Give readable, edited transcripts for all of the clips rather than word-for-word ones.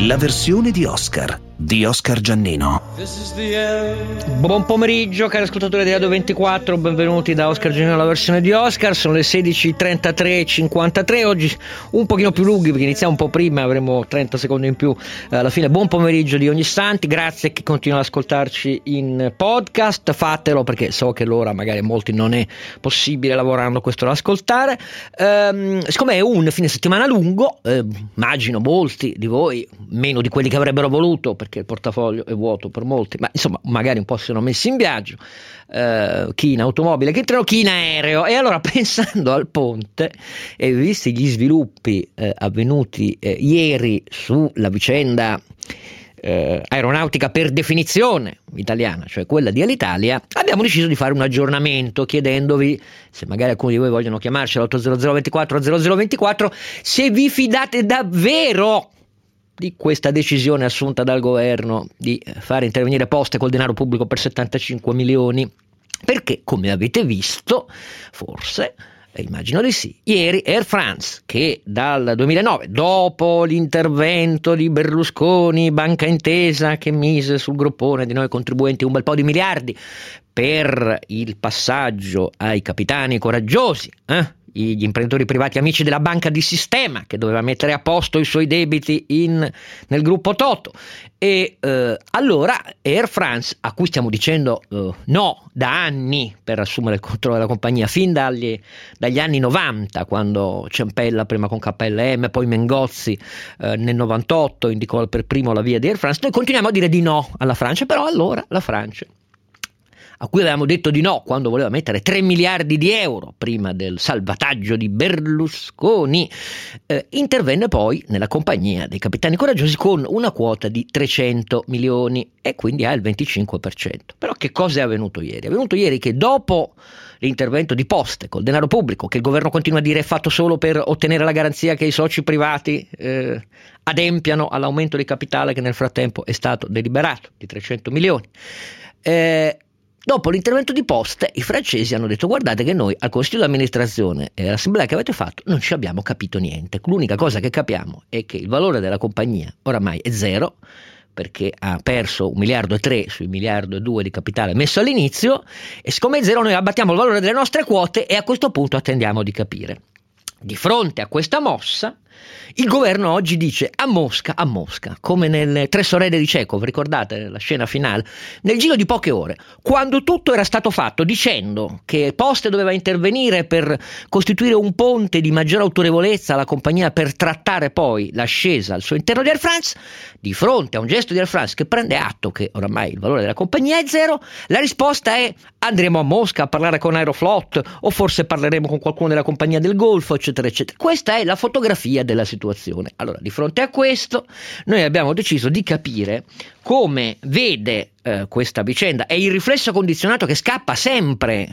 la versione di Oscar Giannino. Buon pomeriggio cari ascoltatori di Radio 24, benvenuti da Oscar Giannino, la versione di Oscar. Sono le 16:33:53, oggi un pochino più lunghi perché iniziamo un po' prima, avremo 30 secondi in più alla fine. Buon pomeriggio di ogni istante, grazie a chi continua ad ascoltarci in podcast, fatelo perché so che l'ora magari molti non è possibile lavorando questo da ascoltare. Siccome è un fine settimana lungo, immagino molti di voi, meno di quelli che avrebbero voluto perché il portafoglio è vuoto per molti, ma insomma magari un po' si sono messi in viaggio, chi in automobile, chi in treno, chi in aereo, e allora pensando al ponte e visti gli sviluppi avvenuti ieri sulla vicenda aeronautica per definizione italiana, cioè quella di Alitalia, abbiamo deciso di fare un aggiornamento chiedendovi, se magari alcuni di voi vogliono chiamarci all'800 24 0024, se vi fidate davvero di questa decisione assunta dal governo di fare intervenire Poste col denaro pubblico per 75 milioni, perché come avete visto, forse, immagino di sì, ieri Air France, che dal 2009, dopo l'intervento di Berlusconi, Banca Intesa, che mise sul groppone di noi contribuenti un bel po' di miliardi per il passaggio ai capitani coraggiosi, gli imprenditori privati amici della banca di sistema, che doveva mettere a posto i suoi debiti nel gruppo Toto, e allora Air France, a cui stiamo dicendo no da anni per assumere il controllo della compagnia, fin dagli anni 90, quando Ciampella prima con KLM, poi Mengozzi nel 98 indicò per primo la via di Air France, noi continuiamo a dire di no alla Francia. Però allora la Francia, a cui avevamo detto di no quando voleva mettere 3 miliardi di euro prima del salvataggio di Berlusconi, intervenne poi nella compagnia dei capitani coraggiosi con una quota di 300 milioni e quindi ha il 25%. Però che cosa è avvenuto ieri? È avvenuto ieri che dopo l'intervento di Poste col denaro pubblico, che il governo continua a dire è fatto solo per ottenere la garanzia che i soci privati adempiano all'aumento di capitale che nel frattempo è stato deliberato di 300 milioni, dopo l'intervento di Poste, i francesi hanno detto: guardate che noi al consiglio di amministrazione e all'assemblea che avete fatto non ci abbiamo capito niente, l'unica cosa che capiamo è che il valore della compagnia oramai è zero, perché ha perso 1,3 miliardi sui 1,2 miliardi di capitale messo all'inizio, e siccome è zero noi abbattiamo il valore delle nostre quote e a questo punto attendiamo di capire. Di fronte a questa mossa, il governo oggi dice a Mosca, come nelle Tre sorelle di Chekhov, ricordate la scena finale, nel giro di poche ore, quando tutto era stato fatto dicendo che Poste doveva intervenire per costituire un ponte di maggiore autorevolezza alla compagnia per trattare poi l'ascesa al suo interno di Air France, di fronte a un gesto di Air France che prende atto che oramai il valore della compagnia è zero, la risposta è: andremo a Mosca a parlare con Aeroflot o forse parleremo con qualcuno della compagnia del Golfo, eccetera eccetera. Questa è la fotografia della situazione. Allora, di fronte a questo, noi abbiamo deciso di capire come vede questa vicenda e il riflesso condizionato che scatta sempre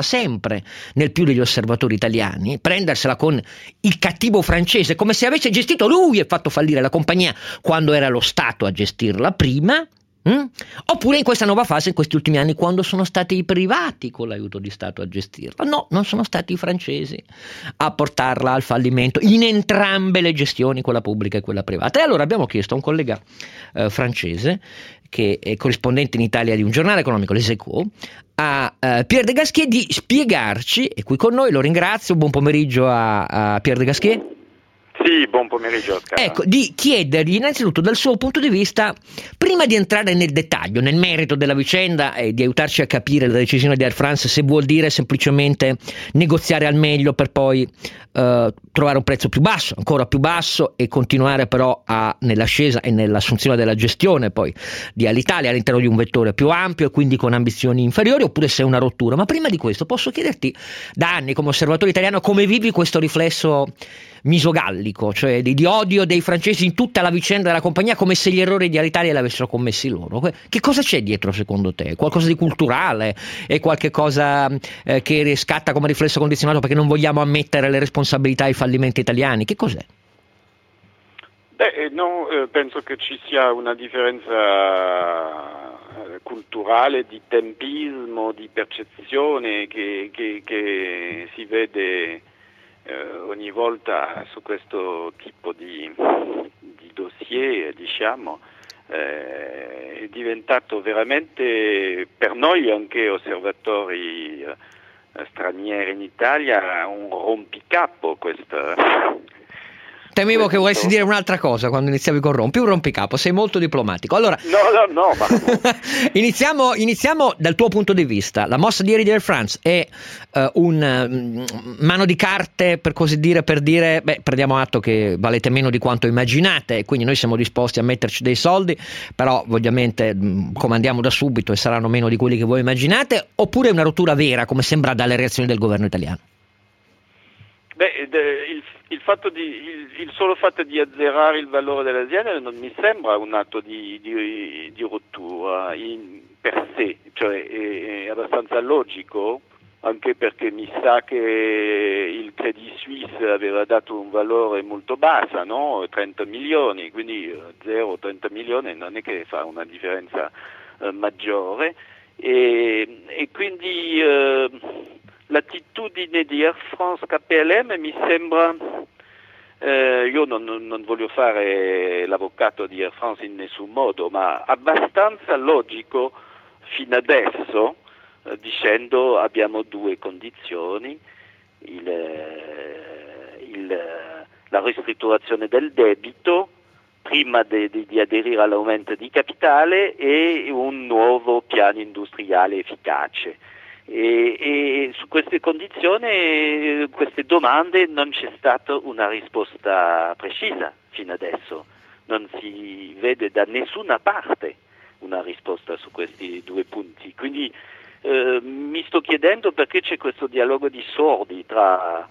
nel più degli osservatori italiani, prendersela con il cattivo francese come se avesse gestito lui e fatto fallire la compagnia quando era lo Stato a gestirla prima. Oppure in questa nuova fase, in questi ultimi anni, quando sono stati i privati con l'aiuto di Stato a gestirla. No, non sono stati i francesi a portarla al fallimento in entrambe le gestioni, quella pubblica e quella privata. E allora abbiamo chiesto a un collega francese, che è corrispondente in Italia di un giornale economico, Les Echos, a Pierre de Gasquet, di spiegarci, e qui con noi, lo ringrazio, buon pomeriggio a Pierre de Gasquet. Sì, buon pomeriggio Oscar. Ecco, di chiedergli innanzitutto dal suo punto di vista, prima di entrare nel dettaglio, nel merito della vicenda e di aiutarci a capire la decisione di Air France, se vuol dire semplicemente negoziare al meglio per poi trovare un prezzo più basso, ancora più basso, e continuare però nell'ascesa e nell'assunzione della gestione poi di Alitalia all'interno di un vettore più ampio e quindi con ambizioni inferiori, oppure se è una rottura. Ma prima di questo posso chiederti, da anni come osservatore italiano, come vivi questo riflesso misogallico, cioè di odio dei francesi in tutta la vicenda della compagnia, come se gli errori di Alitalia li avessero commessi loro. Che cosa c'è dietro secondo te? Qualcosa di culturale? È qualche cosa che scatta come riflesso condizionato perché non vogliamo ammettere le responsabilità ai fallimenti italiani? Che cos'è? No, penso che ci sia una differenza culturale, di tempismo, di percezione che si vede ogni volta su questo tipo di dossier. dossier, diciamo, è diventato veramente per noi anche osservatori stranieri in Italia un rompicapo Temevo che volessi dire un'altra cosa quando iniziavi con un rompicapo, sei molto diplomatico. Allora, no, ma iniziamo dal tuo punto di vista. La mossa di ieri di Air France è un mano di carte, per così dire, per dire, prendiamo atto che valete meno di quanto immaginate e quindi noi siamo disposti a metterci dei soldi, però ovviamente comandiamo da subito e saranno meno di quelli che voi immaginate, oppure è una rottura vera, come sembra dalle reazioni del governo italiano? Il solo fatto di azzerare il valore dell'azienda non mi sembra un atto di rottura per sé, cioè è abbastanza logico, anche perché mi sa che il Credit Suisse aveva dato un valore molto basso, no? 30 milioni, quindi 30 milioni non è che fa una differenza maggiore e quindi l'attitudine di Air France KLM mi sembra, io non voglio fare l'avvocato di Air France in nessun modo, ma abbastanza logico fino adesso, dicendo abbiamo due condizioni, la ristrutturazione del debito prima di aderire all'aumento di capitale e un nuovo piano industriale efficace. E su queste condizioni, queste domande, non c'è stata una risposta precisa fino adesso, non si vede da nessuna parte una risposta su questi due punti, quindi mi sto chiedendo perché c'è questo dialogo di sordi tra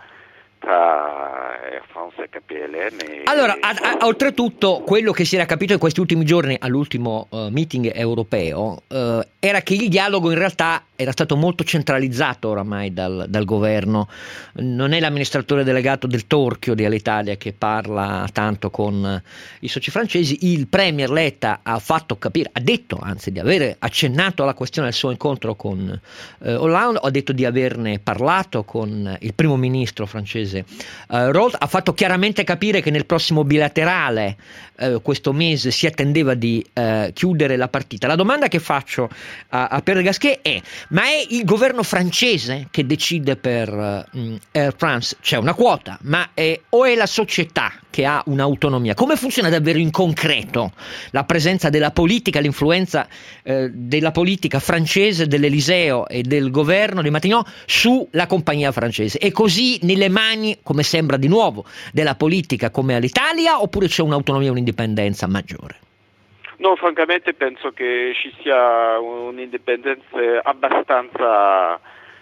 Air France e KLM. Allora, oltretutto, quello che si era capito in questi ultimi giorni all'ultimo meeting europeo era che il dialogo in realtà era stato molto centralizzato oramai dal governo. Non è l'amministratore delegato del Torchio di Alitalia che parla tanto con i soci francesi. Il premier Letta ha fatto capire, ha detto anzi di avere accennato alla questione del suo incontro con Hollande, ha detto di averne parlato con il primo ministro francese Roth, ha fatto chiaramente capire che nel prossimo bilaterale questo mese si attendeva di chiudere la partita. La domanda che faccio a Pierre Gasquet è: ma è il governo francese che decide per Air France? C'è una quota, ma o è la società che ha un'autonomia? Come funziona davvero in concreto la presenza della politica, l'influenza della politica francese, dell'Eliseo e del governo di Matignon sulla compagnia francese? È così nelle mani, come sembra di nuovo, della politica come all'Italia, oppure c'è un'autonomia, un'indipendenza maggiore? No, francamente penso che ci sia un'indipendenza abbastanza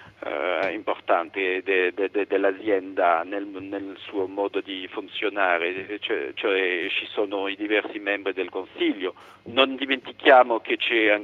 importante dell'azienda nel suo modo di funzionare, cioè ci sono i diversi membri del Consiglio. Non dimentichiamo che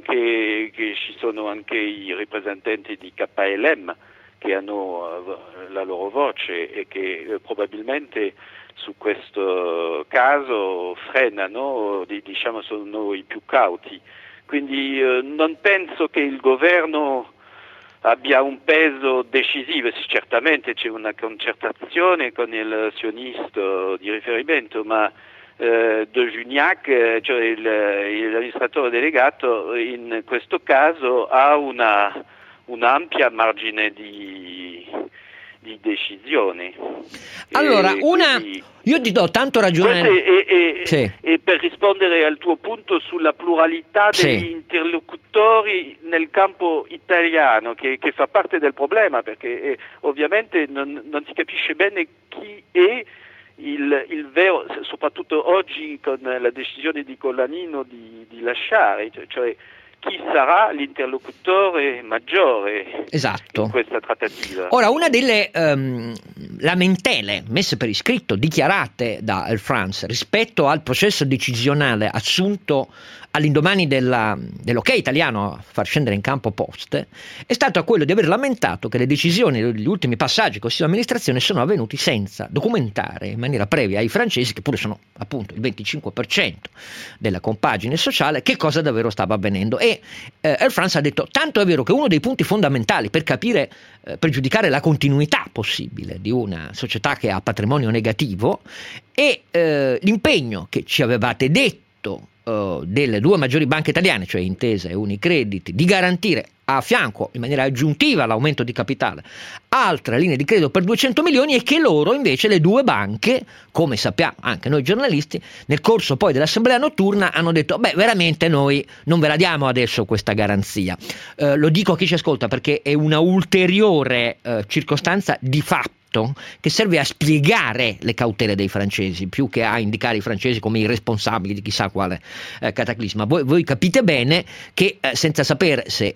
ci sono anche i rappresentanti di KLM che hanno la loro voce e che probabilmente su questo caso frenano, diciamo sono i più cauti. Quindi non penso che il governo abbia un peso decisivo. Certamente c'è una concertazione con il sionista di riferimento, ma De Juniac, cioè l'amministratore delegato, in questo caso ha un'ampia margine di decisioni. Allora, io ti do tanto ragione. E per rispondere al tuo punto sulla pluralità degli interlocutori nel campo italiano, che fa parte del problema, perché ovviamente non si capisce bene chi è il vero, soprattutto oggi con la decisione di Collanino di lasciare, cioè chi sarà l'interlocutore maggiore in questa trattativa. Ora, una delle lamentele messe per iscritto, dichiarate da Air France rispetto al processo decisionale assunto all'indomani dell'ok italiano a far scendere in campo Poste, è stato quello di aver lamentato che le decisioni, gli ultimi passaggi con la amministrazione sono avvenuti senza documentare in maniera previa ai francesi, che pure sono appunto il 25% della compagine sociale, che cosa davvero stava avvenendo. E Air France ha detto: tanto è vero che uno dei punti fondamentali per capire pregiudicare la continuità possibile di una società che ha patrimonio negativo, e l'impegno che ci avevate detto delle due maggiori banche italiane, cioè Intesa e Unicredit, di garantire a fianco in maniera aggiuntiva all'aumento di capitale altre linee di credito per 200 milioni, e che loro invece, le due banche, come sappiamo anche noi giornalisti, nel corso poi dell'assemblea notturna hanno detto veramente noi non ve la diamo adesso questa garanzia. Lo dico a chi ci ascolta perché è una ulteriore circostanza di fatto che serve a spiegare le cautele dei francesi più che a indicare i francesi come i responsabili di chissà quale cataclisma. Voi capite bene che senza sapere se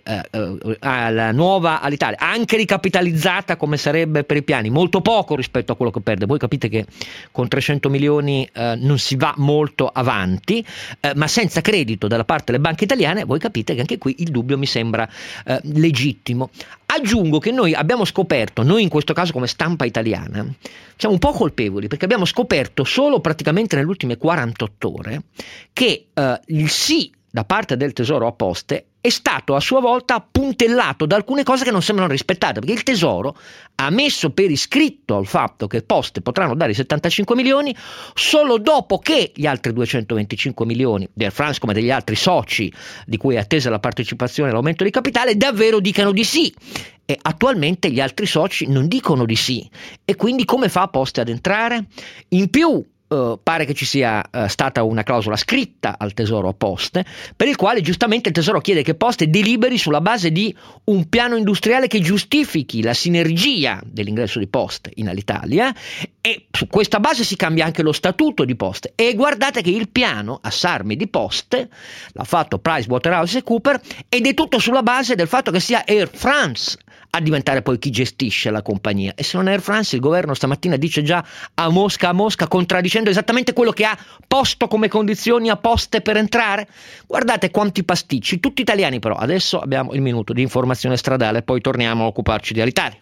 la nuova Alitalia, anche ricapitalizzata come sarebbe per i piani, molto poco rispetto a quello che perde, voi capite che con 300 milioni non si va molto avanti, ma senza credito dalla parte delle banche italiane, voi capite che anche qui il dubbio mi sembra legittimo. Aggiungo che noi abbiamo scoperto, noi in questo caso come stampa italiana, siamo un po' colpevoli perché abbiamo scoperto solo praticamente nelle ultime 48 ore che il sì da parte del Tesoro a Poste è stato a sua volta puntellato da alcune cose che non sembrano rispettate, perché il Tesoro ha messo per iscritto il fatto che Poste potranno dare i 75 milioni solo dopo che gli altri 225 milioni di Air France, come degli altri soci di cui è attesa la partecipazione e l'aumento di capitale, davvero dicano di sì. E attualmente gli altri soci non dicono di sì, e quindi come fa Poste ad entrare? In più pare che ci sia stata una clausola scritta al Tesoro a Poste, per il quale giustamente il Tesoro chiede che Poste deliberi sulla base di un piano industriale che giustifichi la sinergia dell'ingresso di Poste in Alitalia, e su questa base si cambia anche lo statuto di Poste. E guardate che il piano a Sarmi di Poste l'ha fatto PricewaterhouseCoopers, ed è tutto sulla base del fatto che sia Air France a diventare poi chi gestisce la compagnia. E se non è Air France, il governo stamattina dice già a Mosca, contraddicendo esattamente quello che ha posto come condizioni a Poste per entrare. Guardate quanti pasticci, tutti italiani. Però adesso abbiamo il minuto di informazione stradale, poi torniamo a occuparci di Alitalia.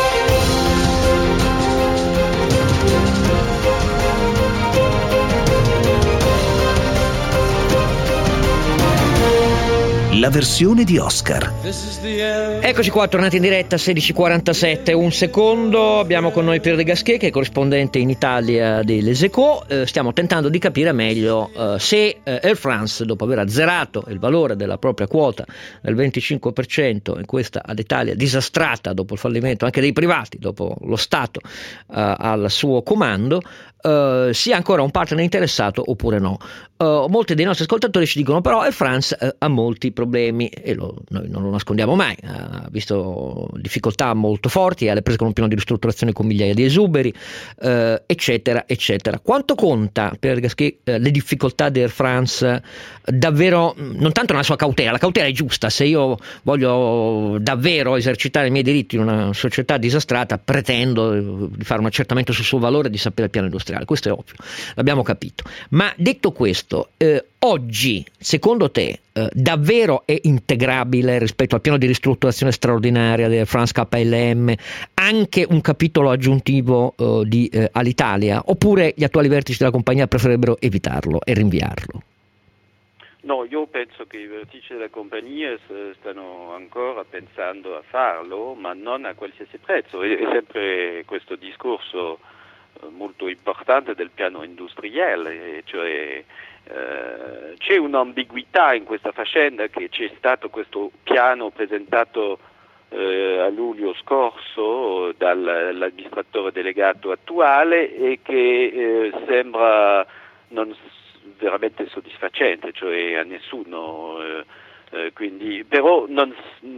La versione di Oscar. Eccoci qua, tornati in diretta, 16:47, un secondo. Abbiamo con noi Pierre de Gasquet, che è corrispondente in Italia di Les Echos. Stiamo tentando di capire meglio se Air France, dopo aver azzerato il valore della propria quota del 25% in questa Alitalia disastrata dopo il fallimento anche dei privati, dopo lo Stato al suo comando, sia ancora un partner interessato oppure no. Molti dei nostri ascoltatori ci dicono però Air France ha molti problemi, e noi non lo nascondiamo mai, ha visto difficoltà molto forti, ha le prese con un piano di ristrutturazione con migliaia di esuberi, eccetera eccetera. Quanto conta per Gasquet le difficoltà di Air France davvero, non tanto nella sua cautela, la cautela è giusta, se io voglio davvero esercitare i miei diritti in una società disastrata pretendo di fare un accertamento sul suo valore e di sapere il piano industriale, questo è ovvio, l'abbiamo capito. Ma detto questo, oggi secondo te davvero è integrabile rispetto al piano di ristrutturazione straordinaria di Air France KLM anche un capitolo aggiuntivo di Alitalia, oppure gli attuali vertici della compagnia preferirebbero evitarlo e rinviarlo? No, io penso che i vertici della compagnia stanno ancora pensando a farlo, ma non a qualsiasi prezzo. È sempre questo discorso molto importante del piano industriale, cioè c'è un'ambiguità in questa faccenda, che c'è stato questo piano presentato a luglio scorso dall'amministratore delegato attuale e che sembra non veramente soddisfacente, cioè a nessuno, quindi però non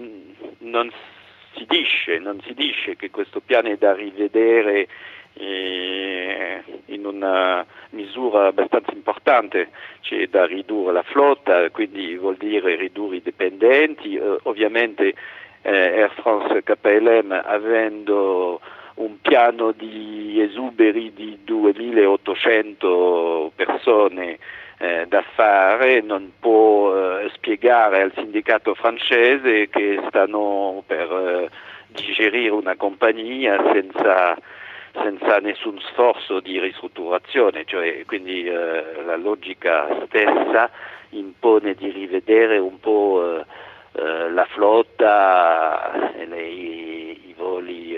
si dice che questo piano è da rivedere in una misura abbastanza importante, c'è da ridurre la flotta, quindi vuol dire ridurre i dipendenti, ovviamente Air France KLM, avendo un piano di esuberi di 2.800 persone da fare, non può spiegare al sindacato francese che stanno per digerire una compagnia senza nessun sforzo di ristrutturazione, cioè quindi la logica stessa impone di rivedere un po' la flotta, i voli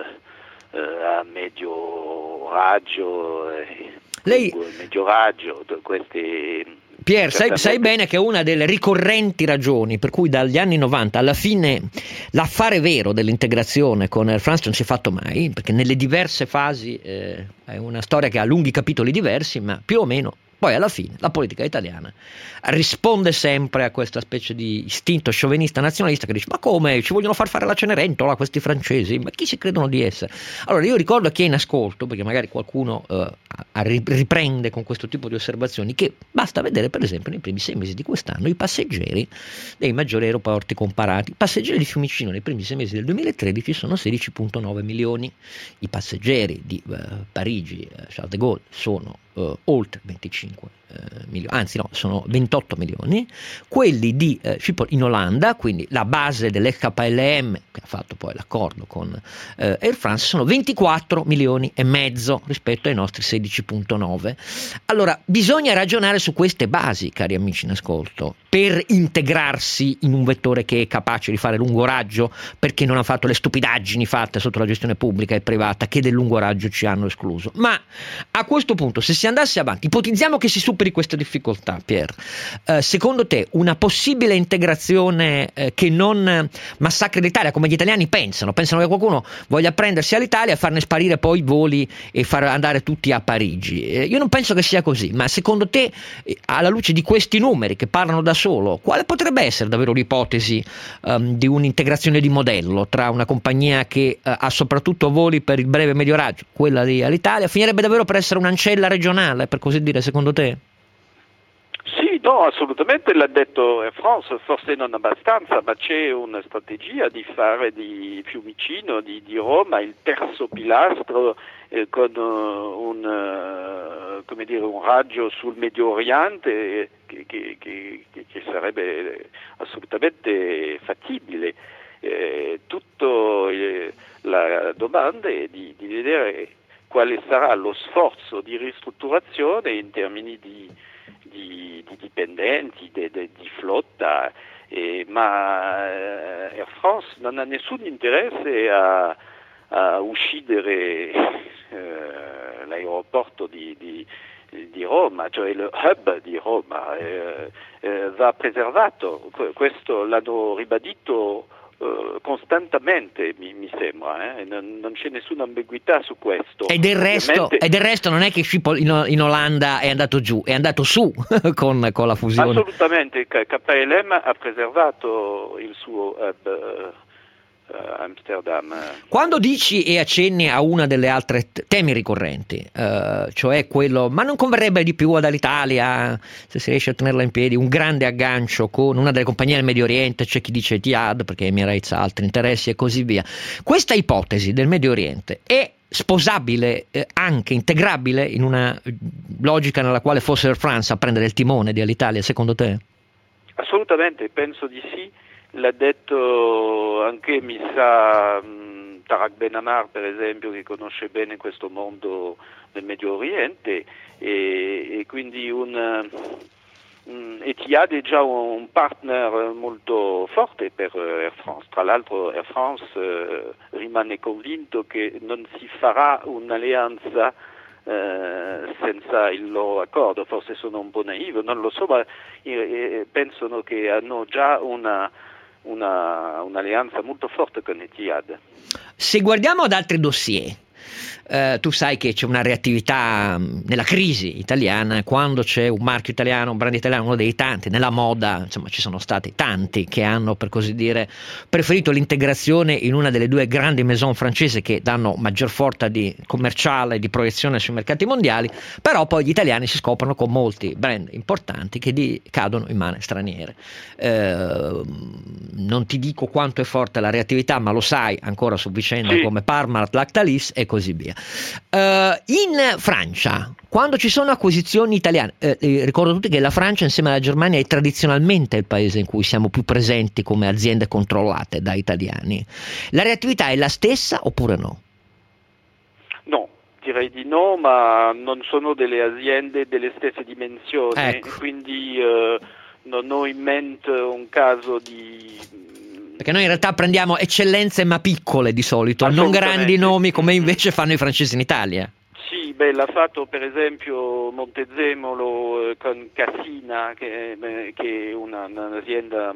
a medio raggio, medio raggio, questi. Pier, sai bene che una delle ricorrenti ragioni per cui dagli anni 90 alla fine l'affare vero dell'integrazione con Air France non si è fatto mai, perché nelle diverse fasi è una storia che ha lunghi capitoli diversi, ma più o meno poi alla fine la politica italiana risponde sempre a questa specie di istinto sciovinista nazionalista che dice: ma come, ci vogliono far fare la Cenerentola questi francesi, ma chi si credono di essere? Allora io ricordo a chi è in ascolto, perché magari qualcuno riprende con questo tipo di osservazioni, che basta vedere per esempio nei primi 6 mesi di quest'anno i passeggeri dei maggiori aeroporti comparati. I passeggeri di Fiumicino nei primi 6 mesi del 2013 sono 16,9 milioni, i passeggeri di Parigi Charles de Gaulle sono oltre 25 milioni, anzi no, sono 28 milioni, quelli di Schiphol in Olanda, quindi la base dell'FKLM che ha fatto poi l'accordo con Air France, sono 24 milioni e mezzo rispetto ai nostri 16,9. Allora bisogna ragionare su queste basi, cari amici in ascolto, per integrarsi in un vettore che è capace di fare lungo raggio, perché non ha fatto le stupidaggini fatte sotto la gestione pubblica e privata che del lungo raggio ci hanno escluso. Ma a questo punto, se si andasse avanti, ipotizziamo che si superi queste difficoltà, Pier, secondo te una possibile integrazione che non massacri l'Italia, come gli italiani pensano che qualcuno voglia prendersi all'Italia e farne sparire poi i voli e far andare tutti a Parigi? Io non penso che sia così, ma secondo te, alla luce di questi numeri che parlano da solo, quale potrebbe essere davvero l'ipotesi di un'integrazione di modello tra una compagnia che ha soprattutto voli per il breve e medio raggio, quella di Alitalia, finirebbe davvero per essere un'ancella regionale, per così dire, secondo te? Sì, no, assolutamente, l'ha detto Air France, forse non abbastanza, ma c'è una strategia di fare di Fiumicino, di Roma, il terzo pilastro con un raggio sul Medio Oriente che sarebbe assolutamente fattibile. La domanda è di vedere quale sarà lo sforzo di ristrutturazione in termini di dipendenti, di flotta, ma Air France non ha nessun interesse a uccidere l'aeroporto di Roma, cioè il hub di Roma, va preservato. Questo l'hanno ribadito costantemente, mi sembra, non c'è nessuna ambiguità su questo. E del resto non è che Schiphol in Olanda è andato giù, è andato su con la fusione. Assolutamente, KLM ha preservato il suo hub Amsterdam. Quando dici e accenni a una delle altre temi ricorrenti, cioè quello, ma non converrebbe di più ad Alitalia, se si riesce a tenerla in piedi, un grande aggancio con una delle compagnie del Medio Oriente, c'è chi dice Etihad perché Emirates ha altri interessi e così via. Questa ipotesi del Medio Oriente è sposabile, anche integrabile in una logica nella quale fosse Air France a prendere il timone di Alitalia, secondo te? Assolutamente, penso di sì. L'ha detto anche, mi sa, Tarak Ben Ammar, per esempio, che conosce bene questo mondo del Medio Oriente, e quindi Etihad è già un partner molto forte per Air France. Tra l'altro Air France rimane convinto che non si farà un'alleanza senza il loro accordo. Forse sono un po' naivo, non lo so, ma pensano che hanno già un'alleanza molto forte con Etihad. Se guardiamo ad altri dossier, tu sai che c'è una reattività nella crisi italiana quando c'è un marchio italiano, un brand italiano, uno dei tanti. Nella moda, insomma, ci sono stati tanti che hanno, per così dire, preferito l'integrazione in una delle due grandi maison francesi che danno maggior forza di commerciale e di proiezione sui mercati mondiali, però poi gli italiani si scoprono con molti brand importanti che cadono in mani straniere. Non ti dico quanto è forte la reattività, ma lo sai ancora su vicende come Parmalat, Lactalis e così via. In Francia, quando ci sono acquisizioni italiane, ricordo tutti che la Francia insieme alla Germania è tradizionalmente il paese in cui siamo più presenti come aziende controllate da italiani. La reattività è la stessa oppure no? No, direi di no, ma non sono delle aziende delle stesse dimensioni, ecco. Quindi non ho in mente un caso di Perché noi in realtà prendiamo eccellenze ma piccole di solito, non grandi nomi come invece fanno i francesi in Italia. Sì, l'ha fatto per esempio Montezemolo con Cassina, che è un'azienda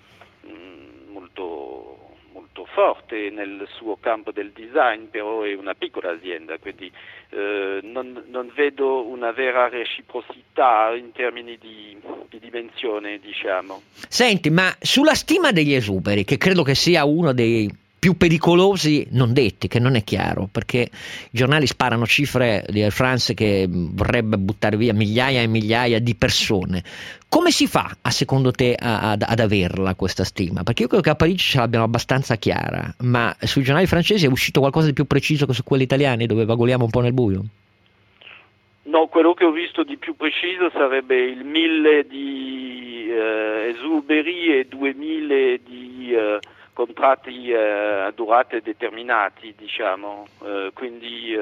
molto forte nel suo campo del design, però è una piccola azienda, quindi non vedo una vera reciprocità in termini di dimensione, diciamo. Senti, ma sulla stima degli esuberi, che credo che sia uno dei più pericolosi non detti, che non è chiaro, perché i giornali sparano cifre di Air France che vorrebbe buttare via migliaia e migliaia di persone. Come si fa, a secondo te, ad averla questa stima? Perché io credo che a Parigi ce l'abbiano abbastanza chiara, ma sui giornali francesi è uscito qualcosa di più preciso che su quelli italiani, dove vagoliamo un po' nel buio? No, quello che ho visto di più preciso sarebbe il 1000 di esuberi e 2000 di contratti a durate determinati, diciamo, quindi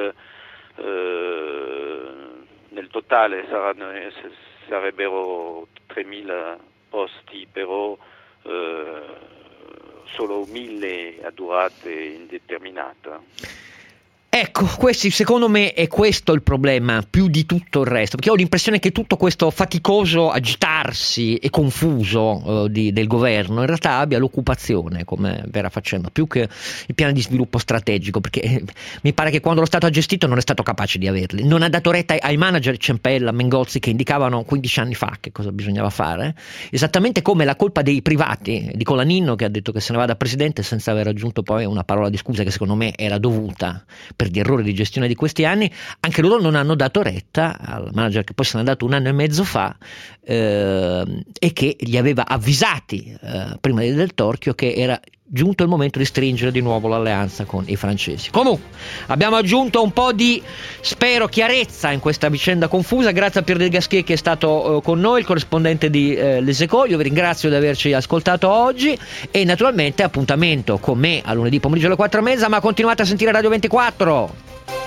nel totale sarebbero 3.000 posti, però solo 1.000 a durate indeterminata. Ecco, secondo me è questo il problema più di tutto il resto, perché ho l'impressione che tutto questo faticoso agitarsi e confuso del governo in realtà abbia l'occupazione come vera faccenda, più che il piano di sviluppo strategico, perché mi pare che quando lo Stato ha gestito non è stato capace di averli, non ha dato retta ai manager Ciampella, Mengozzi, che indicavano 15 anni fa che cosa bisognava fare, esattamente come la colpa dei privati, di Colaninno, che ha detto che se ne va da presidente senza aver aggiunto poi una parola di scusa che secondo me era dovuta per gli errori di gestione di questi anni. Anche loro non hanno dato retta al manager che poi se n'è andato 1 anno e mezzo fa e che li aveva avvisati prima del torchio che era giunto il momento di stringere di nuovo l'alleanza con i francesi. Comunque abbiamo aggiunto un po' di, spero, chiarezza in questa vicenda confusa. Grazie a Pier del Gasquet che è stato con noi, il corrispondente di Les Echos. Io vi ringrazio di averci ascoltato oggi e naturalmente appuntamento con me a lunedì pomeriggio alle 4:30, ma continuate a sentire Radio 24.